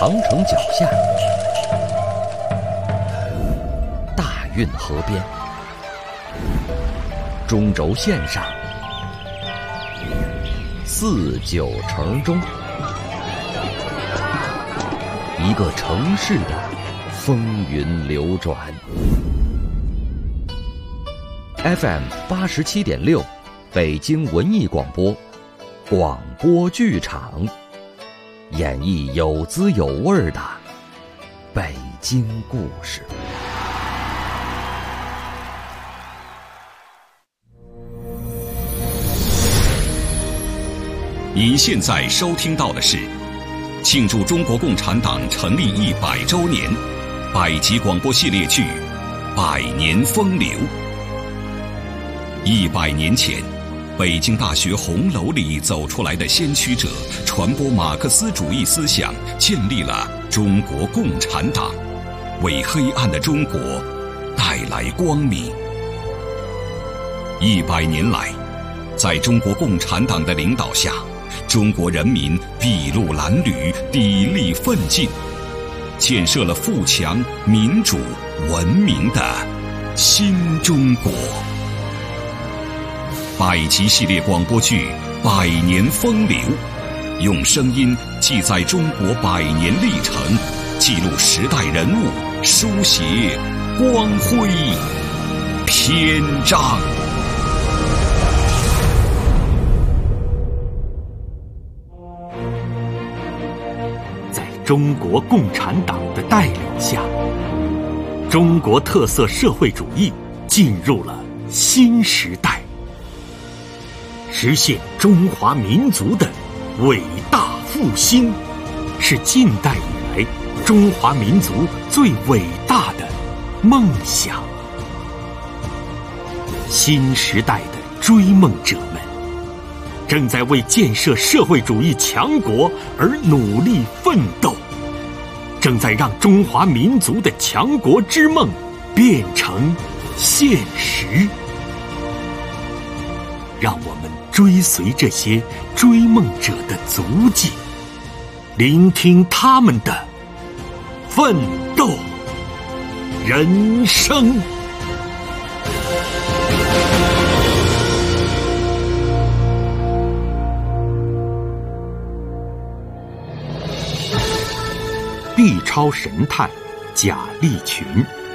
长城脚下，大运河边，中轴线上，四九城中，一个城市的风云流转。FM 87.6，北京文艺广播，广播剧场，演绎有滋有味的北京故事。 您现在收听到的是庆祝中国共产党成立100周年百集广播系列剧《百年风流》。100年前，北京大学红楼里走出来的先驱者，传播马克思主义思想，建立了中国共产党，为黑暗的中国带来光明。100年来，在中国共产党的领导下，中国人民筚路蓝缕，砥砺奋进，建设了富强、民主、文明的新中国。百集系列广播剧《百年风流》，用声音记载中国100年历程，记录时代人物，书写光辉篇章。 在中国共产党的带领下，中国特色社会主义进入了新时代，实现中华民族的伟大复兴，是近代以来中华民族最伟大的梦想。新时代的追梦者们正在为建设社会主义强国而努力奋斗，正在让中华民族的强国之梦变成现实。让我们追随这些追梦者的足迹，聆听他们的奋斗人生。B 超神探贾立群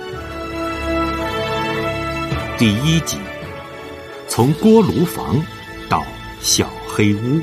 第1集，从锅炉房到小黑屋。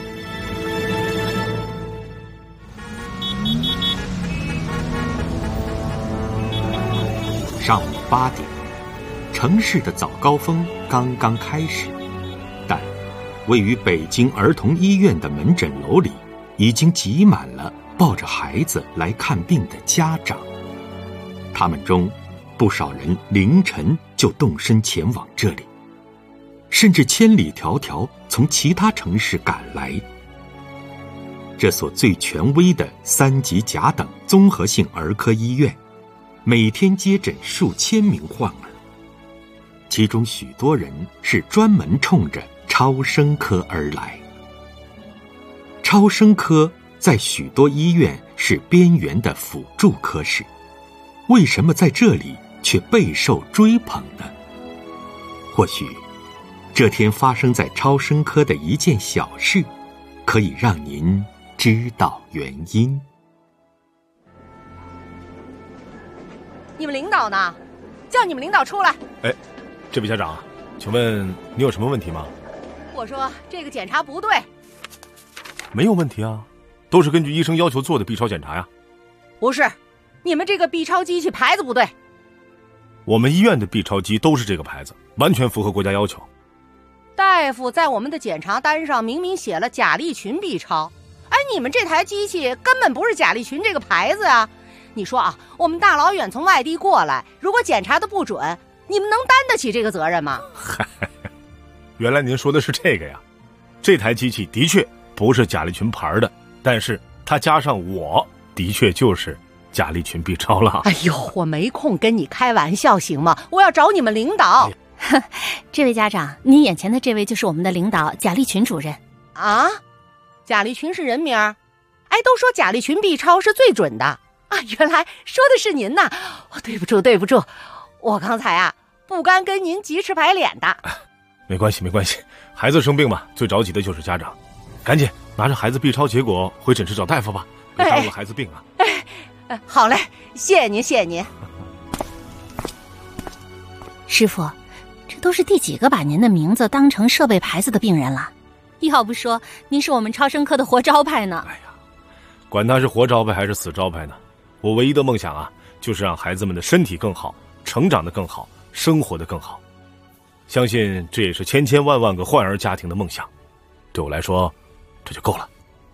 上午8点，城市的早高峰刚刚开始，但位于北京儿童医院的门诊楼里已经挤满了抱着孩子来看病的家长。他们中不少人凌晨就动身前往这里，甚至千里迢迢从其他城市赶来。这所最权威的3级甲等综合性儿科医院，每天接诊数千名患儿，其中许多人是专门冲着超声科而来。超声科在许多医院是边缘的辅助科室，为什么在这里却备受追捧呢？或许这天发生在超声科的一件小事，可以让您知道原因。 你们领导呢？叫你们领导出来。 哎，这位家长，请问你有什么问题吗？ 我说这个检查不对。 没有问题啊，都是根据医生要求做的 B 超检查呀。 不是，你们这个 B 超机器牌子不对。 我们医院的 B 超机都是这个牌子，完全符合国家要求。 大夫在我们的检查单上明明写了贾立群 B 超，哎，你们这台机器根本不是贾立群这个牌子啊！你说啊，我们大老远从外地过来，如果检查的不准，你们能担得起这个责任吗？ 原来您说的是这个呀。这台机器的确不是贾立群牌的，但是它加上我的确就是贾立群 B 超了。 哎呦，我没空跟你开玩笑行吗？我要找你们领导。 这位家长，您眼前的这位就是我们的领导贾立群主任。 啊？贾立群是人名？哎， 哎，都说贾立群 B 超是最准的啊，原来说的是您呐！对不住，我刚才啊不该跟您急赤白脸的。 没关系，孩子生病嘛，最着急的就是家长，赶紧拿着孩子 B 超结果回诊室找大夫吧，别耽误了孩子病啊。 好嘞，谢谢您。 师傅，这都是第几个把您的名字当成设备牌子的病人了？要不说您是我们超声科的活招牌呢。 哎呀，管他是活招牌还是死招牌呢，我唯一的梦想啊，就是让孩子们的身体更好，成长得更好，生活得更好。相信这也是千千万万个患儿家庭的梦想，对我来说这就够了。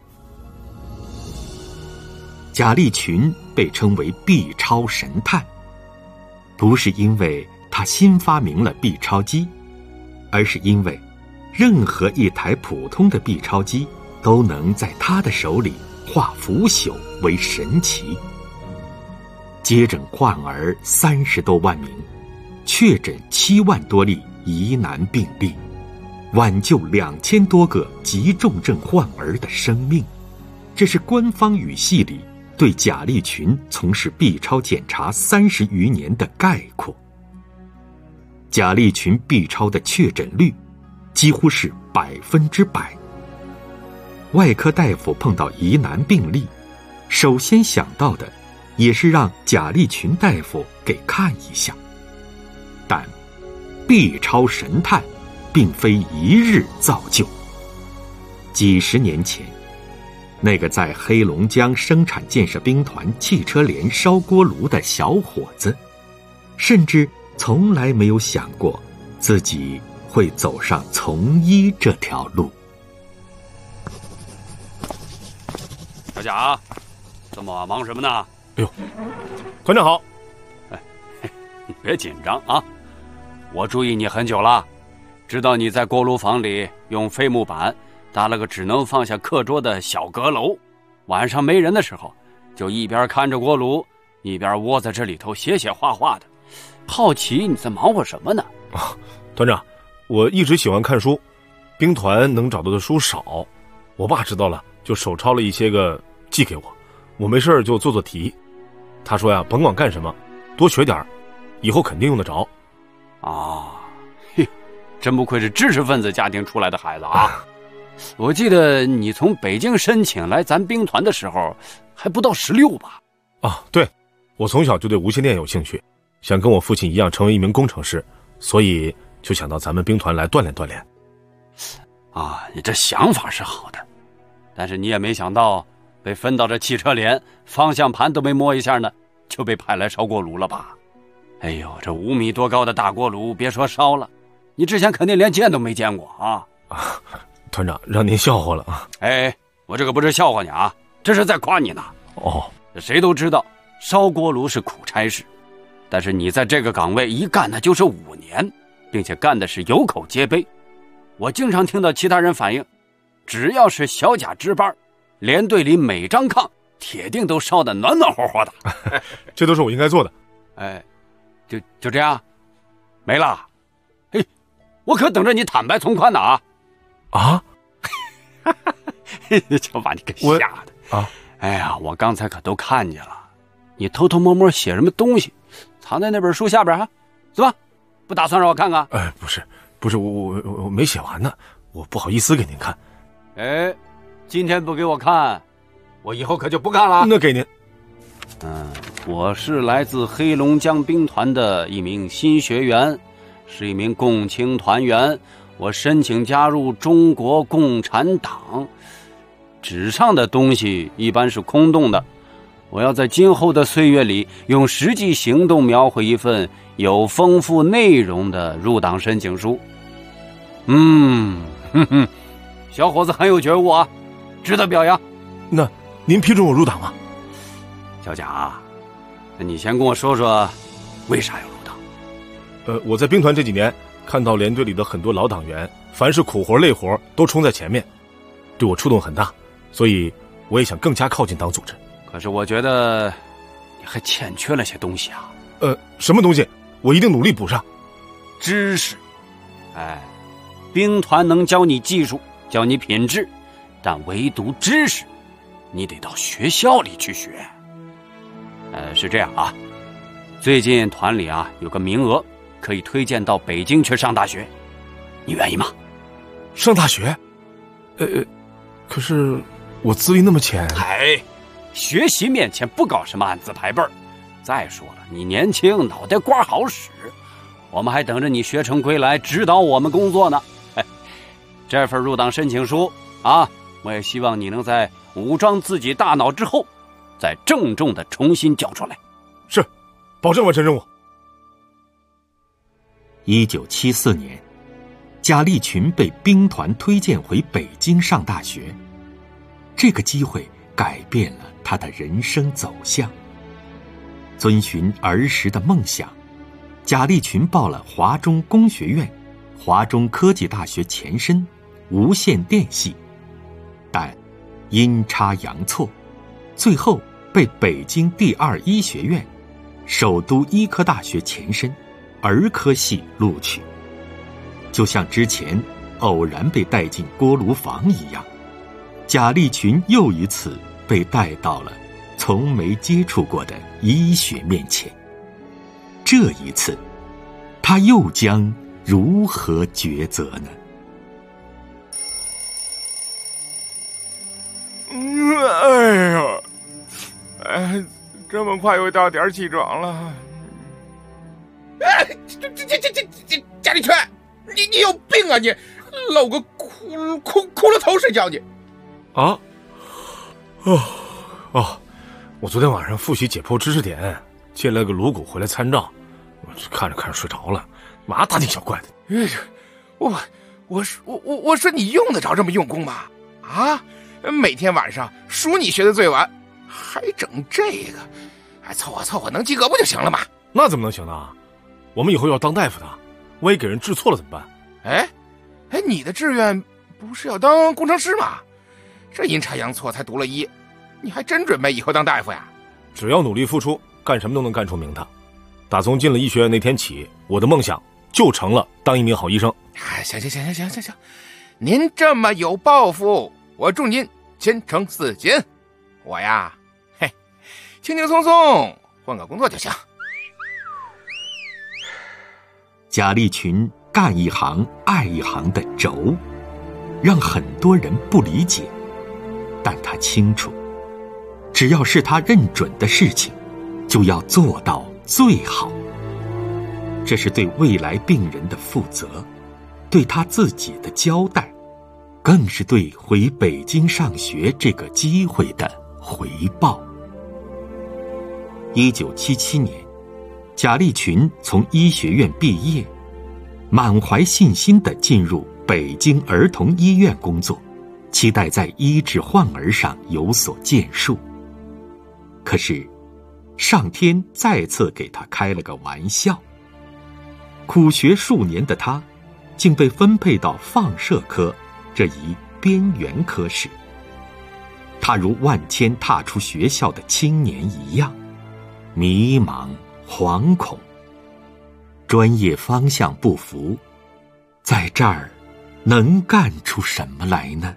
贾立群被称为 B 超神探，不是因为他新发明了 B 超机，而是因为任何一台普通的 B 超机都能在他的手里化腐朽为神奇。接诊患儿30多万名，确诊7万多例疑难病例，挽救2000多个急重症患儿的生命，这是官方语系里对贾立群从事 B 超检查30余年的概括。贾立群 B 超的确诊率几乎是100%。外科大夫碰到疑难病例，首先想到的也是让贾立群大夫给看一下。但 B 超神探并非一日造就。几十年前，那个在黑龙江生产建设兵团汽车连烧锅炉的小伙子，甚至从来没有想过自己会走上从医这条路。 小贾，这么晚忙什么呢？ 哎呦，团长好。 你别紧张啊，我注意你很久了，知道你在锅炉房里用飞木板搭了个只能放下课桌的小阁楼，晚上没人的时候就一边看着锅炉一边窝在这里头写写画画的。好奇你在忙活什么呢？ 团长，我一直喜欢看书，兵团能找到的书少，我爸知道了就手抄了一些个寄给我，我没事就做做题。他说呀，甭管干什么多学点，以后肯定用得着。 嘿，真不愧是知识分子家庭出来的孩子啊。我记得你从北京申请来咱兵团的时候还不到16吧？ 对，我从小就对无线电有兴趣，想跟我父亲一样成为一名工程师，所以就想到咱们兵团来锻炼锻炼。 你这想法是好的，但是你也没想到被分到这汽车连，方向盘都没摸一下呢，就被派来烧锅炉了吧？哎呦，这5米多高的大锅炉，别说烧了，你之前肯定连见都没见过啊！ 团长，让您笑话了啊！ 哎，我这个不是笑话你啊，这是在夸你呢。谁都知道烧锅炉是苦差事，但是你在这个岗位一干那就是5年，并且干的是有口皆碑。我经常听到其他人反映，只要是小贾值班，连队里每张炕铁定都烧得暖暖和和的。 这都是我应该做的。 就这样没了。嘿，我可等着你坦白从宽的啊！就把你给吓的哎呀，我刚才可都看见了，你偷偷摸摸写什么东西，藏在那本书下边啊？怎么不打算让我看看？ 不是，我没写完呢，我不好意思给您看。 今天不给我看，我以后可就不看了。 那给您。 我是来自黑龙江兵团的一名新学员，是一名共青团员，我申请加入中国共产党。纸上的东西一般是空洞的，我要在今后的岁月里用实际行动描绘一份有丰富内容的入党申请书。小伙子很有觉悟啊，值得表扬。 那您批准我入党吗？ 小贾，那你先跟我说说为啥要入党？ 我在兵团这几年看到连队里的很多老党员，凡是苦活累活都冲在前面，对我触动很大，所以我也想更加靠近党组织。 可是我觉得你还欠缺了些东西啊。 什么东西？我一定努力补上。 知识。兵团能教你技术，教你品质，但唯独知识， 你得到学校里去学。是这样啊，最近团里啊有个名额，可以推荐到北京去上大学，你愿意吗？ 上大学？可是我资历那么浅。 学习面前不搞什么按字排辈儿。再说了，你年轻，脑袋瓜好使，我们还等着你学成归来指导我们工作呢。这份入党申请书啊，我也希望你能在武装自己大脑之后，再郑重地重新交出来。 是，保证完成任务。 1974年，贾立群被兵团推荐回北京上大学，这个机会改变了他的人生走向。遵循儿时的梦想，贾立群报了华中工学院、华中科技大学前身无线电系，但阴差阳错，最后被北京第二医学院、首都医科大学前身儿科系录取。就像之前偶然被带进锅炉房一样，贾立群又一次被带到了从没接触过的医学面前。这一次，他又将如何抉择呢？ 这么快又到点起床了。贾立群，你有病啊你！露个骷髅头睡觉你！ 啊？我昨天晚上复习解剖知识点，借了个颅骨回来参照，我看着睡着了，嘛大惊小怪的。 我说你用得着这么用功吗？啊，每天晚上数你学的最晚，还整这个，凑合能及格不就行了吗？ 那怎么能行呢？我们以后要当大夫的，万一给人治错了怎么办？ 你的志愿不是要当工程师吗？这阴差阳错才读了医，你还真准备以后当大夫呀？ 只要努力付出，干什么都能干出名堂。打从进了医学院那天起，我的梦想就成了当一名好医生。 行，您这么有抱负，我祝您前程似锦。我呀，轻轻松松换个工作就行。 贾立群干一行爱一行的轴，让很多人不理解，但他清楚，只要是他认准的事情，就要做到最好。这是对未来病人的负责，对他自己的交代，更是对回北京上学这个机会的回报。1977年，贾立群从医学院毕业，满怀信心地进入北京儿童医院工作，期待在医治患儿上有所建树。可是，上天再次给他开了个玩笑。苦学数年的他，竟被分配到放射科这一边缘科室。他如万千踏出学校的青年一样，迷茫惶恐，专业方向不符，在这儿能干出什么来呢？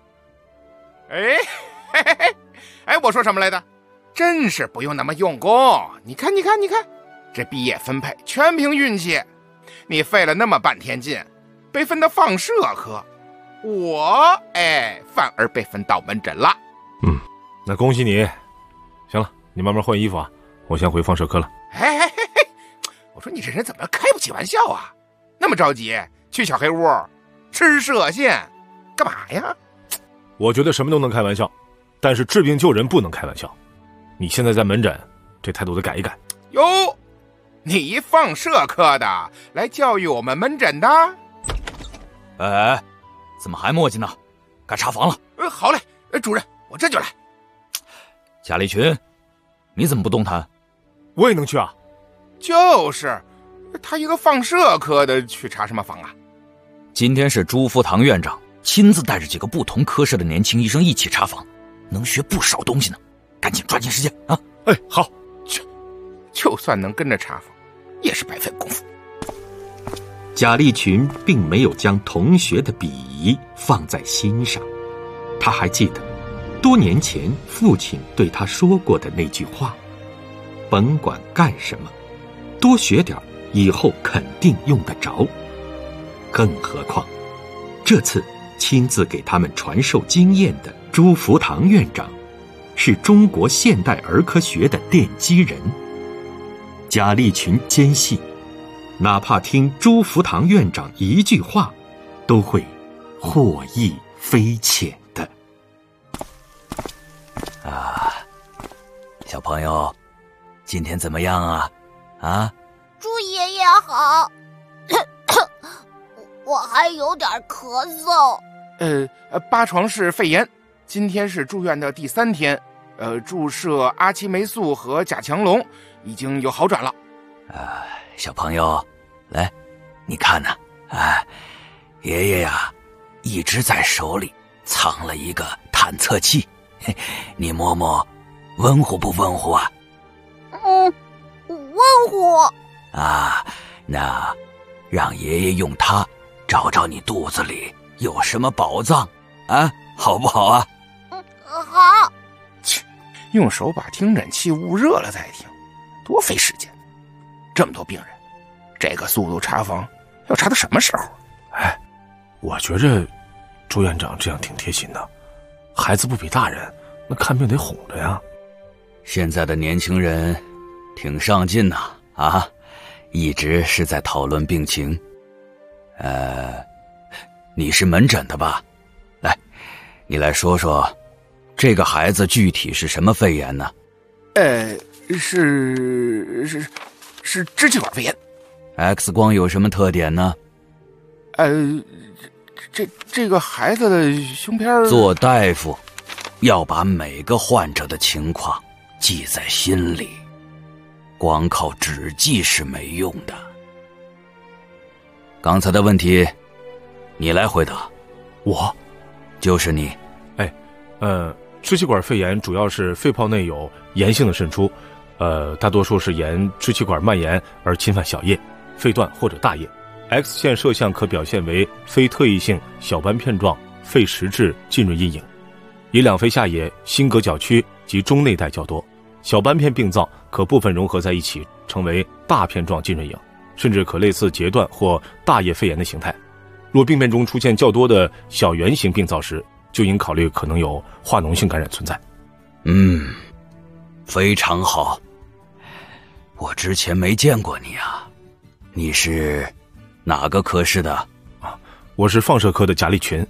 我说什么来的？真是不用那么用功。你看，这毕业分配全凭运气。你费了那么半天劲，被分到放射科，我反而被分到门诊了。 那恭喜你。行了，你慢慢换衣服啊，我先回放射科了。 我说你这人怎么开不起玩笑啊？那么着急去小黑屋吃射线干嘛呀？ 我觉得什么都能开玩笑，但是治病救人不能开玩笑。你现在在门诊，这态度得改一改。 哟，你一放射科的来教育我们门诊的？ 怎么还磨叽呢？该查房了。 好嘞，主任，我这就来。 贾立群，你怎么不动弹？ 我也能去啊。 就是他一个放射科的去查什么房啊？ 今天是朱福堂院长亲自带着几个不同科室的年轻医生一起查房，能学不少东西呢。赶紧抓紧时间啊！ 好。 就算能跟着查房，也是白费功夫。 贾立群并没有将同学的鄙夷放在心上，他还记得多年前父亲对他说过的那句话：甭管干什么，多学点，以后肯定用得着。更何况，这次亲自给他们传授经验的朱福堂院长，是中国现代儿科学的奠基人。贾立群坚信，哪怕听朱福堂院长一句话，都会获益匪浅的。 小朋友，今天怎么样啊？ 猪爷爷好。我还有点咳嗽。 八床式肺炎，今天是住院的第3天。注射阿奇霉素和甲强龙已经有好转了。 小朋友，来，你看呢？爷爷呀，一直在手里藏了一个探测器，你摸摸，温乎不温乎啊？ 温乎。 那让爷爷用它找找你肚子里有什么宝藏好不好啊？ 好。 切，用手把听诊器捂热了再听，多费时间。这么多病人，这个速度查房要查到什么时候？ 我觉着朱院长这样挺贴心的，孩子不比大人，那看病得哄着呀。 现在的年轻人挺上进呐，一直是在讨论病情。你是门诊的吧？来，你来说说，这个孩子具体是什么肺炎呢？ 是支气管肺炎。 X 光有什么特点呢？ 这个孩子的胸片。 做大夫要把每个患者的情况记在心里，光靠纸记是没用的。刚才的问题你来回答。 我？ 就是你。 支气管肺炎主要是肺泡内有炎性的渗出，大多数是沿支气管蔓延而侵犯小叶、肺段或者大叶。X 线摄像可表现为非特异性小斑片状肺实质浸润阴影，以两肺下野、心膈角区及中内带较多。小斑片病灶可部分融合在一起，成为大片状浸润影，甚至可类似截断或大叶肺炎的形态。若病变中出现较多的小圆形病灶时，就应考虑可能有化脓性感染存在。 非常好。我之前没见过你啊，你是哪个科室的？ 我是放射科的贾立群。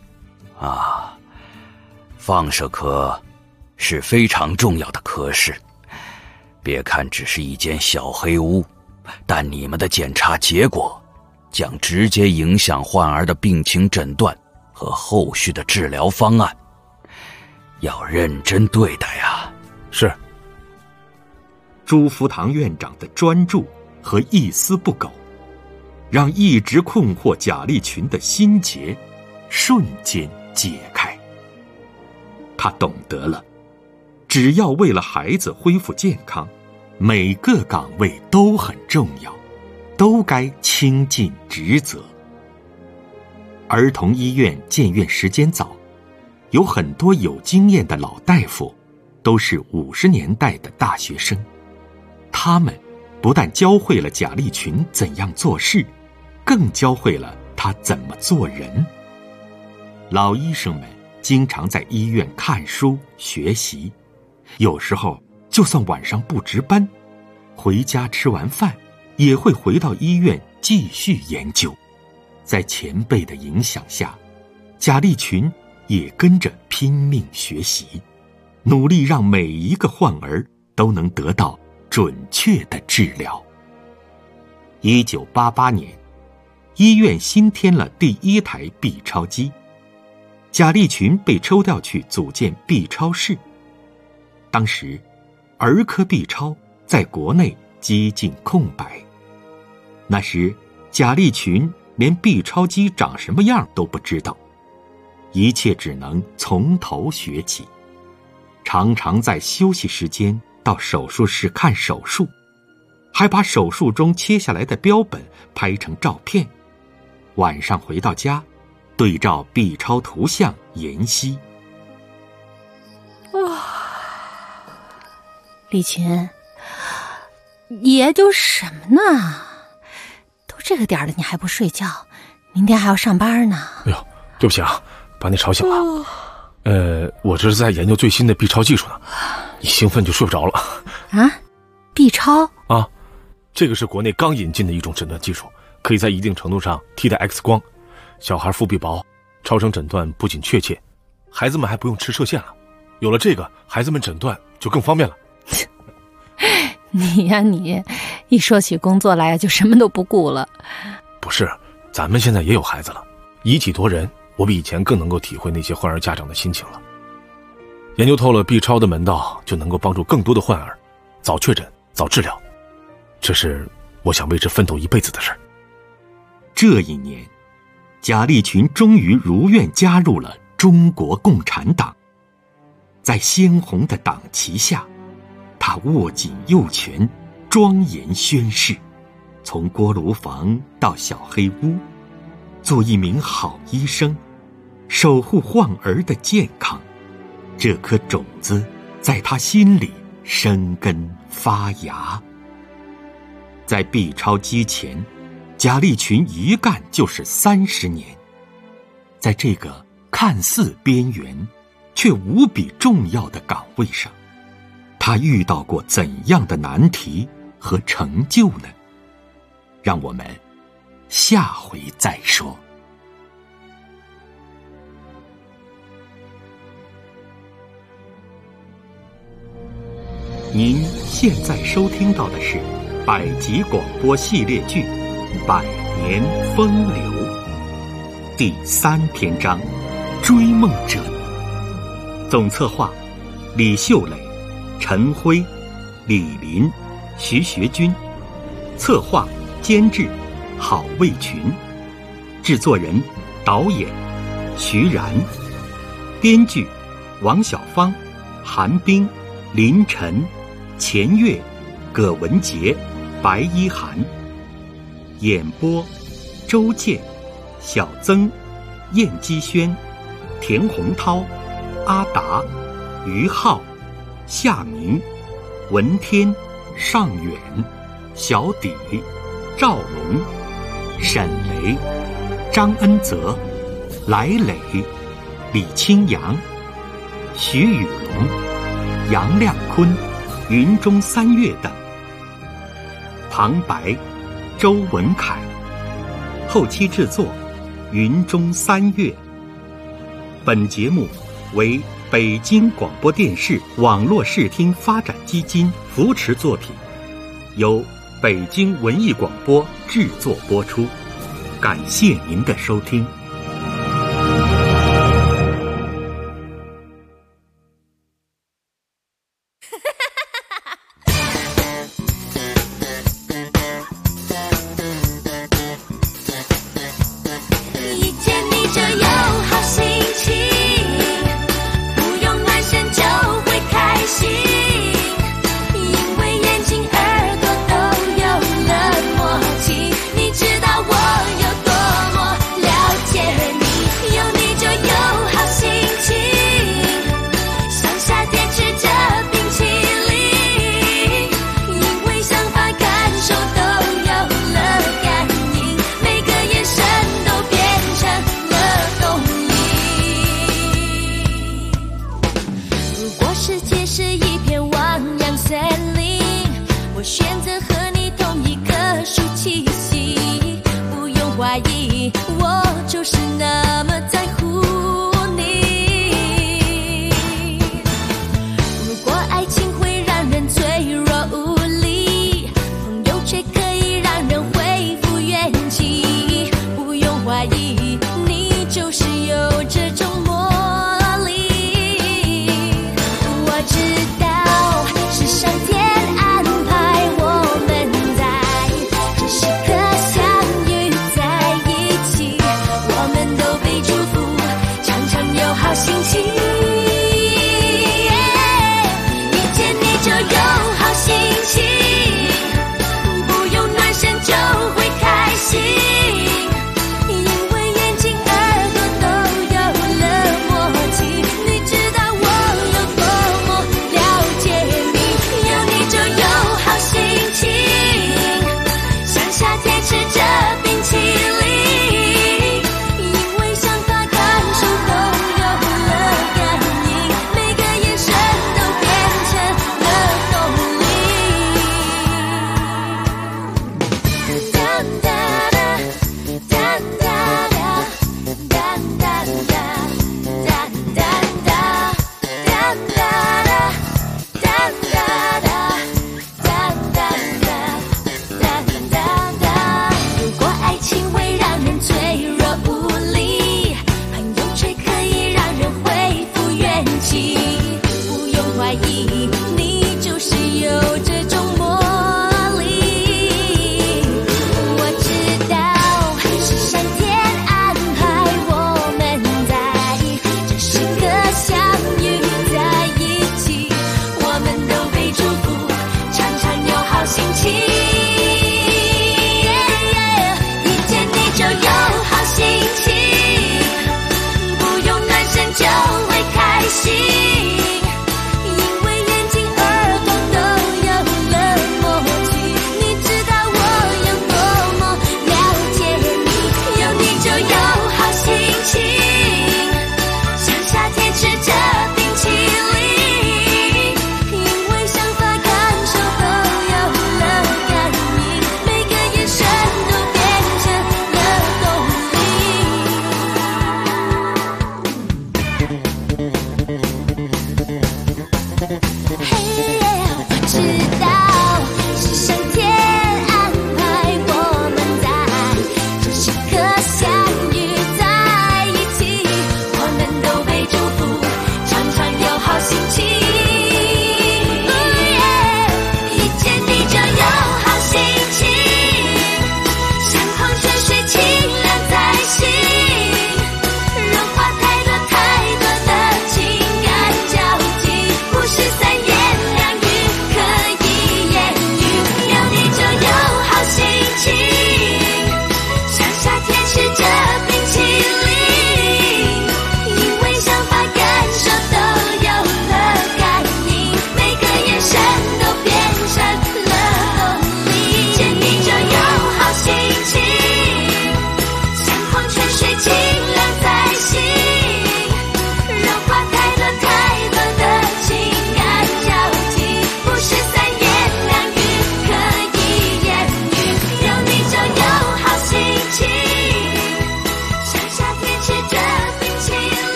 放射科是非常重要的科室，别看只是一间小黑屋，但你们的检查结果将直接影响患儿的病情诊断和后续的治疗方案，要认真对待呀。 是。 朱福堂院长的专注和一丝不苟，让一直困惑贾立群的心结瞬间解开。他懂得了，只要为了孩子恢复健康，每个岗位都很重要，都该倾尽职责。儿童医院建院时间早，有很多有经验的老大夫都是50年代的大学生，他们不但教会了贾立群怎样做事，更教会了他怎么做人。老医生们经常在医院看书学习，有时候就算晚上不值班，回家吃完饭也会回到医院继续研究。在前辈的影响下，贾立群也跟着拼命学习，努力让每一个患儿都能得到准确的治疗。1988年，医院新添了第1台 B 超机，贾立群被抽调去组建 B 超室。当时，儿科 B 超在国内几近空白。那时，贾立群连 B 超机长什么样都不知道，一切只能从头学起，常常在休息时间到手术室看手术，还把手术中切下来的标本拍成照片，晚上回到家对照 B 超图像研析。 李群，研究什么呢？都这个点了，你还不睡觉？明天还要上班呢。 哎呦，对不起啊，把你吵醒了。我这是在研究最新的 B 超技术呢，一兴奋就睡不着了。 啊 ？B 超？ 啊，这个是国内刚引进的一种诊断技术，可以在一定程度上替代 X 光。小孩腹壁薄，超声诊断不仅确切，孩子们还不用吃射线了。有了这个，孩子们诊断就更方便了。 你呀你，一说起工作来就什么都不顾了。 不是，咱们现在也有孩子了，以己度人，我比以前更能够体会那些患儿家长的心情了。研究透了 B 超的门道，就能够帮助更多的患儿早确诊、早治疗，这是我想为之奋斗一辈子的事儿。 这一年，贾立群终于如愿加入了中国共产党。在鲜红的党旗下，他握紧右拳，庄严宣誓，从锅炉房到小黑屋，做一名好医生，守护患儿的健康。这颗种子在他心里生根发芽。在 B 超机前，贾立群一干就是30年。在这个看似边缘却无比重要的岗位上，他遇到过怎样的难题和成就呢？让我们下回再说。您现在收听到的是百集广播系列剧《百年风流》第3篇章《追梦者》。总策划李秀磊、陈辉、李林、徐学军，策划监制郝卫群，制作人导演徐然，编剧王小芳、韩冰、林晨、钱月、葛文杰、白一涵，演播周健、小曾、燕基轩、田洪涛、阿达、于浩、夏明、文天、尚远、小底、赵龙、沈雷、张恩泽、来磊、李清扬、徐宇龙、杨亮坤、云中三月等。旁白周文凯，后期制作云中三月。本节目为北京广播电视网络视听发展基金扶持作品，由北京文艺广播制作播出。感谢您的收听。 你知道我有多么了解。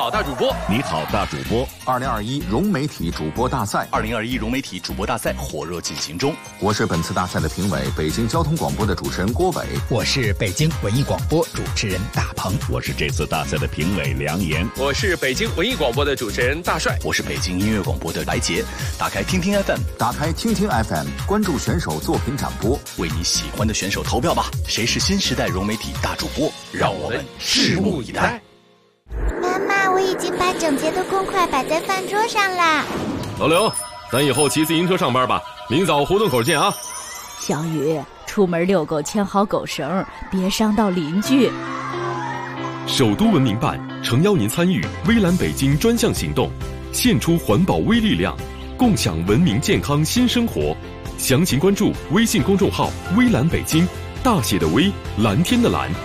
好大主播， 你好大主播 ，2021融媒体主播大赛 ，2021融媒体主播大赛火热进行中。 我是本次大赛的评委，北京交通广播的主持人郭伟。 我是北京文艺广播主持人大鹏。 我是这次大赛的评委梁岩。 我是北京文艺广播的主持人大帅。 我是北京音乐广播的白洁。打开听听 FM， 打开听听 FM， 关注选手作品展播， 为你喜欢的选手投票吧。谁是新时代融媒体大主播？让我们拭目以待。 妈妈，我已经把整洁的公筷摆在饭桌上啦。 老刘，咱以后骑自行车上班吧，明早胡同口见啊。 小雨，出门遛狗牵好狗绳，别伤到邻居。 首都文明办诚邀您参与微蓝北京专项行动，献出环保微力量，共享文明健康新生活。详情关注微信公众号微蓝北京，大写的微，蓝天的蓝。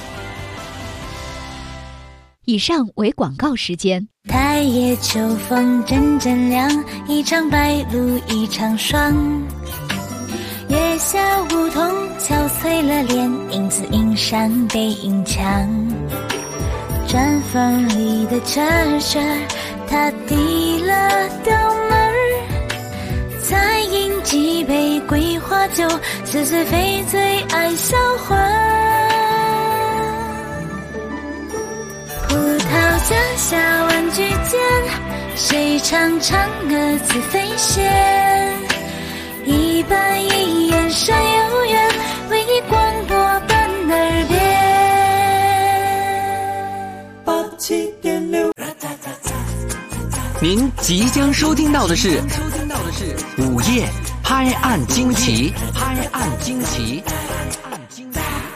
以上为广告时间。 太夜秋风阵阵凉，一场白露一场霜。月下梧桐敲碎了脸，影子映上背影墙。砖缝里的车旋，他递了刀门，再饮几杯桂花酒，似是非醉爱销魂。葡萄架下玩具间，谁唱嫦娥自飞仙？一板一眼闪悠远，为你广播伴耳边。87.6， 您即将收听到的是午夜拍案惊奇，拍案惊奇。